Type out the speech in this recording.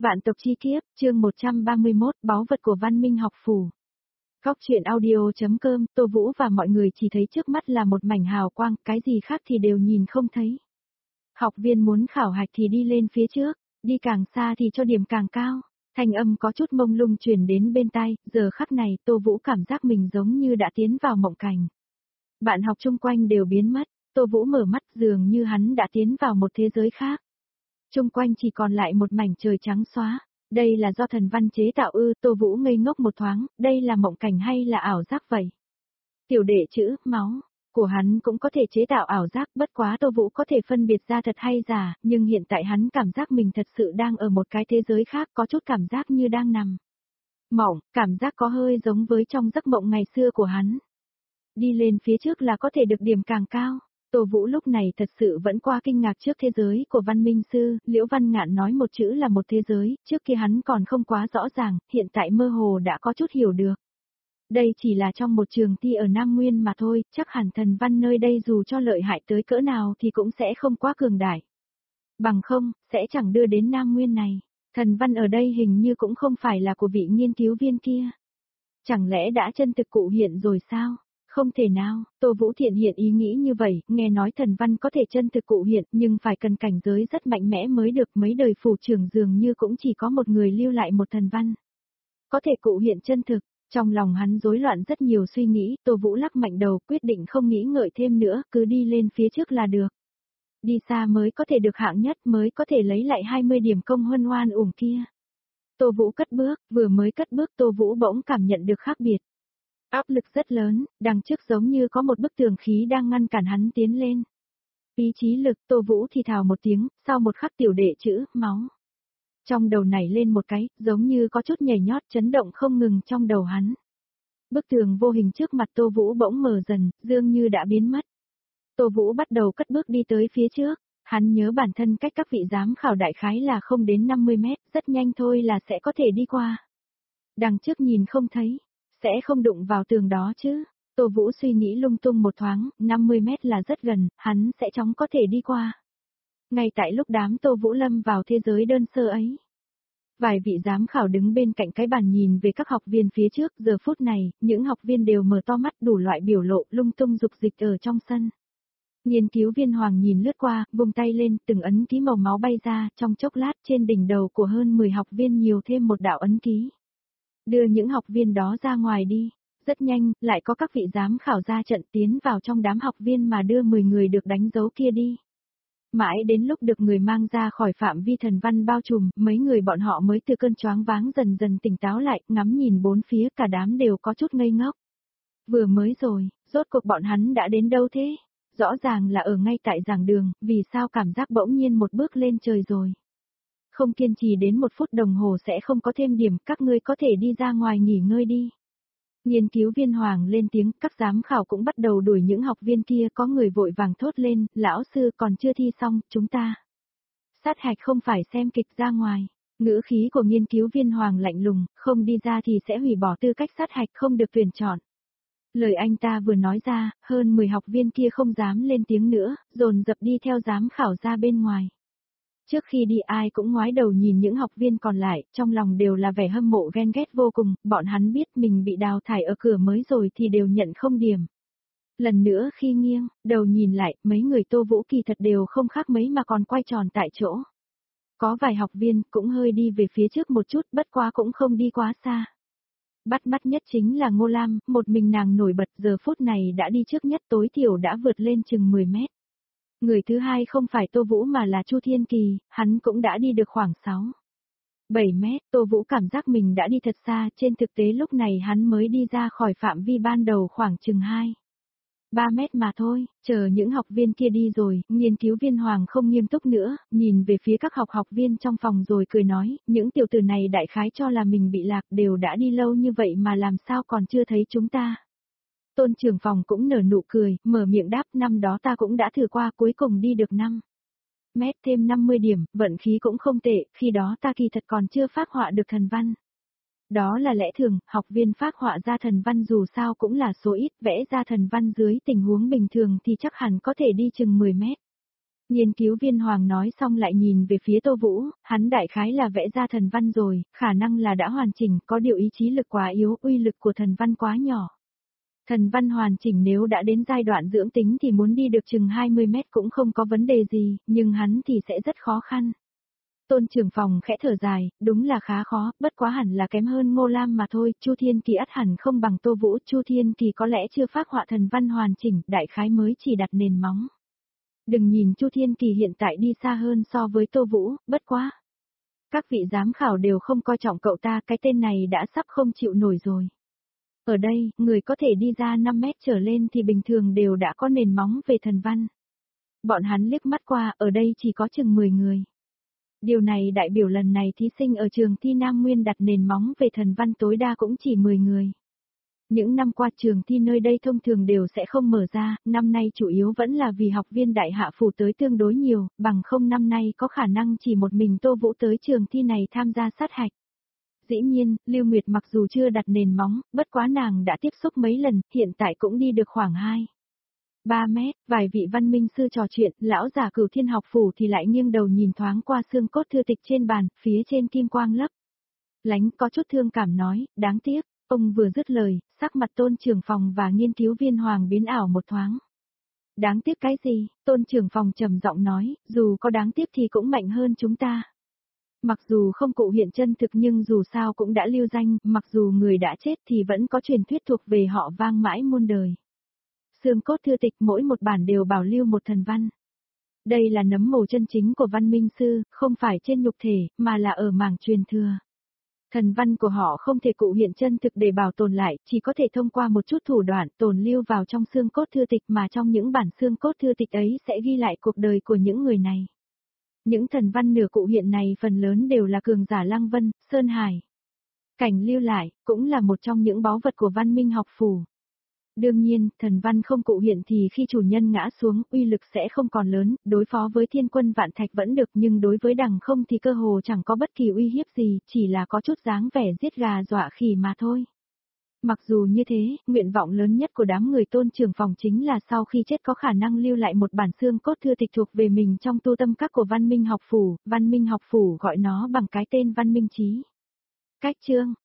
Vạn tộc chi kiếp, chương 131, báu vật của văn minh học phủ. Góc truyện audio.com, Tô Vũ và mọi người chỉ thấy trước mắt là một mảnh hào quang, cái gì khác thì đều nhìn không thấy. Học viên muốn khảo hạch thì đi lên phía trước, đi càng xa thì cho điểm càng cao. Thanh âm có chút mông lung truyền đến bên tai, giờ khắc này Tô Vũ cảm giác mình giống như đã tiến vào mộng cảnh. Bạn học chung quanh đều biến mất, Tô Vũ mở mắt dường như hắn đã tiến vào một thế giới khác. Chung quanh chỉ còn lại một mảnh trời trắng xóa. Đây là do thần văn chế tạo ư? Tô Vũ ngây ngốc một thoáng, đây là mộng cảnh hay là ảo giác vậy? Tiểu đệ chữ, máu, của hắn cũng có thể chế tạo ảo giác, bất quá Tô Vũ có thể phân biệt ra thật hay giả, nhưng hiện tại hắn cảm giác mình thật sự đang ở một cái thế giới khác, có chút cảm giác như đang nằm mộng, cảm giác có hơi giống với trong giấc mộng ngày xưa của hắn. Đi lên phía trước là có thể được điểm càng cao. Tô Vũ lúc này thật sự vẫn qua kinh ngạc trước thế giới của văn minh sư, Liễu Văn Ngạn nói một chữ là một thế giới, trước kia hắn còn không quá rõ ràng, hiện tại mơ hồ đã có chút hiểu được. Đây chỉ là trong một trường thi ở Nam Nguyên mà thôi, chắc hẳn thần văn nơi đây dù cho lợi hại tới cỡ nào thì cũng sẽ không quá cường đại. Bằng không, sẽ chẳng đưa đến Nam Nguyên này. Thần văn ở đây hình như cũng không phải là của vị nghiên cứu viên kia. Chẳng lẽ đã chân thực cụ hiện rồi sao? Không thể nào, Tô Vũ Thiện hiện ý nghĩ như vậy, nghe nói thần văn có thể chân thực cụ hiện nhưng phải cần cảnh giới rất mạnh mẽ mới được, mấy đời phủ trưởng dường như cũng chỉ có một người lưu lại một thần văn. Có thể cụ hiện chân thực, trong lòng hắn rối loạn rất nhiều suy nghĩ, Tô Vũ lắc mạnh đầu quyết định không nghĩ ngợi thêm nữa, cứ đi lên phía trước là được. Đi xa mới có thể được hạng nhất, mới có thể lấy lại 20 điểm công huân oan uổng kia. Tô Vũ cất bước, vừa mới cất bước Tô Vũ bỗng cảm nhận được khác biệt. Áp lực rất lớn, đằng trước giống như có một bức tường khí đang ngăn cản hắn tiến lên. Ý chí lực, Tô Vũ thì thào một tiếng, sau một khắc tiểu đệ chữ, máu. Trong đầu nảy lên một cái, giống như có chút nhảy nhót chấn động không ngừng trong đầu hắn. Bức tường vô hình trước mặt Tô Vũ bỗng mờ dần, dường như đã biến mất. Tô Vũ bắt đầu cất bước đi tới phía trước, hắn nhớ bản thân cách các vị giám khảo đại khái là không đến 50 mét, rất nhanh thôi là sẽ có thể đi qua. Đằng trước nhìn không thấy. Sẽ không đụng vào tường đó chứ. Tô Vũ suy nghĩ lung tung một thoáng, 50 mét là rất gần, hắn sẽ chóng có thể đi qua. Ngay tại lúc đám Tô Vũ lâm vào thế giới đơn sơ ấy. Vài vị giám khảo đứng bên cạnh cái bàn nhìn về các học viên phía trước, giờ phút này, những học viên đều mở to mắt đủ loại biểu lộ lung tung dục dịch ở trong sân. Nghiên cứu viên Hoàng nhìn lướt qua, vung tay lên, từng ấn ký màu máu bay ra, trong chốc lát trên đỉnh đầu của hơn 10 học viên nhiều thêm một đạo ấn ký. Đưa những học viên đó ra ngoài đi. Rất nhanh, lại có các vị giám khảo ra trận tiến vào trong đám học viên mà đưa 10 người được đánh dấu kia đi. Mãi đến lúc được người mang ra khỏi phạm vi thần văn bao trùm, mấy người bọn họ mới từ cơn choáng váng dần dần tỉnh táo lại, ngắm nhìn bốn phía cả đám đều có chút ngây ngốc. Vừa mới rồi, rốt cuộc bọn hắn đã đến đâu thế? Rõ ràng là ở ngay tại giảng đường, vì sao cảm giác bỗng nhiên một bước lên trời rồi? Không kiên trì đến 1 phút đồng hồ sẽ không có thêm điểm, các ngươi có thể đi ra ngoài nghỉ ngơi đi. Nghiên cứu viên Hoàng lên tiếng, các giám khảo cũng bắt đầu đuổi những học viên kia, có người vội vàng thốt lên, lão sư còn chưa thi xong, chúng ta. Sát hạch không phải xem kịch ra ngoài. Ngữ khí của nghiên cứu viên Hoàng lạnh lùng, không đi ra thì sẽ hủy bỏ tư cách sát hạch không được tuyển chọn. Lời anh ta vừa nói ra, hơn 10 học viên kia không dám lên tiếng nữa, dồn dập đi theo giám khảo ra bên ngoài. Trước khi đi ai cũng ngoái đầu nhìn những học viên còn lại, trong lòng đều là vẻ hâm mộ ghen ghét vô cùng, bọn hắn biết mình bị đào thải ở cửa mới rồi thì đều nhận không điểm. Lần nữa khi nghiêng, đầu nhìn lại, mấy người Tô Vũ kỳ thật đều không khác mấy mà còn quay tròn tại chỗ. Có vài học viên cũng hơi đi về phía trước một chút, bất quá cũng không đi quá xa. Bắt mắt nhất chính là Ngô Lam, một mình nàng nổi bật giờ phút này đã đi trước nhất, tối thiểu đã vượt lên chừng 10 mét. Người thứ hai không phải Tô Vũ mà là Chu Thiên Kỳ, hắn cũng đã đi được khoảng 7 mét, Tô Vũ cảm giác mình đã đi thật xa, trên thực tế lúc này hắn mới đi ra khỏi phạm vi ban đầu khoảng chừng 3 mét mà thôi, chờ những học viên kia đi rồi, nghiên cứu viên Hoàng không nghiêm túc nữa, nhìn về phía các học viên trong phòng rồi cười nói, những tiểu tử này đại khái cho là mình bị lạc, đều đã đi lâu như vậy mà làm sao còn chưa thấy chúng ta. Tôn trưởng phòng cũng nở nụ cười, mở miệng đáp, năm đó ta cũng đã thử qua, cuối cùng đi được 5 mét thêm 50 điểm, vận khí cũng không tệ, khi đó ta kỳ thật còn chưa phác họa được thần văn. Đó là lẽ thường, học viên phác họa ra thần văn dù sao cũng là số ít, vẽ ra thần văn dưới tình huống bình thường thì chắc hẳn có thể đi chừng 10 mét. Nghiên cứu viên Hoàng nói xong lại nhìn về phía Tô Vũ, hắn đại khái là vẽ ra thần văn rồi, khả năng là đã hoàn chỉnh, có điều ý chí lực quá yếu, uy lực của thần văn quá nhỏ. Thần văn hoàn chỉnh nếu đã đến giai đoạn dưỡng tính thì muốn đi được chừng 20 mét cũng không có vấn đề gì, nhưng hắn thì sẽ rất khó khăn. Tôn trưởng phòng khẽ thở dài, đúng là khá khó, bất quá hẳn là kém hơn Ngô Lam mà thôi, Chu Thiên Kỳ ắt hẳn không bằng Tô Vũ, Chu Thiên Kỳ có lẽ chưa phác họa thần văn hoàn chỉnh, đại khái mới chỉ đặt nền móng. Đừng nhìn Chu Thiên Kỳ hiện tại đi xa hơn so với Tô Vũ, bất quá. Các vị giám khảo đều không coi trọng cậu ta, cái tên này đã sắp không chịu nổi rồi. Ở đây, người có thể đi ra 5 mét trở lên thì bình thường đều đã có nền móng về thần văn. Bọn hắn liếc mắt qua, ở đây chỉ có chừng 10 người. Điều này đại biểu lần này thí sinh ở trường thi Nam Nguyên đặt nền móng về thần văn tối đa cũng chỉ 10 người. Những năm qua trường thi nơi đây thông thường đều sẽ không mở ra, năm nay chủ yếu vẫn là vì học viên đại hạ phủ tới tương đối nhiều, bằng không năm nay có khả năng chỉ một mình Tô Vũ tới trường thi này tham gia sát hạch. Dĩ nhiên, Lưu Nguyệt mặc dù chưa đặt nền móng, bất quá nàng đã tiếp xúc mấy lần, hiện tại cũng đi được khoảng 3 mét, vài vị văn minh sư trò chuyện, lão giả Cửu Thiên học phủ thì lại nghiêng đầu nhìn thoáng qua xương cốt thư tịch trên bàn, phía trên kim quang lấp lánh có chút thương cảm nói, đáng tiếc, ông vừa dứt lời, sắc mặt Tôn trưởng phòng và nghiên cứu viên Hoàng biến ảo một thoáng. Đáng tiếc cái gì? Tôn trưởng phòng trầm giọng nói, dù có đáng tiếc thì cũng mạnh hơn chúng ta. Mặc dù không cụ hiện chân thực nhưng dù sao cũng đã lưu danh, mặc dù người đã chết thì vẫn có truyền thuyết thuộc về họ vang mãi muôn đời. Xương cốt thư tịch mỗi một bản đều bảo lưu một thần văn. Đây là nấm mồ chân chính của văn minh sư, không phải trên nhục thể, mà là ở mảng truyền thừa. Thần văn của họ không thể cụ hiện chân thực để bảo tồn lại, chỉ có thể thông qua một chút thủ đoạn tồn lưu vào trong xương cốt thư tịch mà trong những bản xương cốt thư tịch ấy sẽ ghi lại cuộc đời của những người này. Những thần văn nửa cụ hiện này phần lớn đều là cường giả Lăng Vân, Sơn Hải. Cảnh lưu lại, cũng là một trong những báu vật của văn minh học phủ. Đương nhiên, thần văn không cụ hiện thì khi chủ nhân ngã xuống, uy lực sẽ không còn lớn, đối phó với thiên quân vạn thạch vẫn được nhưng đối với đằng không thì cơ hồ chẳng có bất kỳ uy hiếp gì, chỉ là có chút dáng vẻ giết gà dọa khỉ mà thôi. Mặc dù như thế, nguyện vọng lớn nhất của đám người Tôn trưởng phòng chính là sau khi chết có khả năng lưu lại một bản xương cốt thư tịch thuộc về mình trong tu tâm các của văn minh học phủ gọi nó bằng cái tên văn minh chí. Cách chương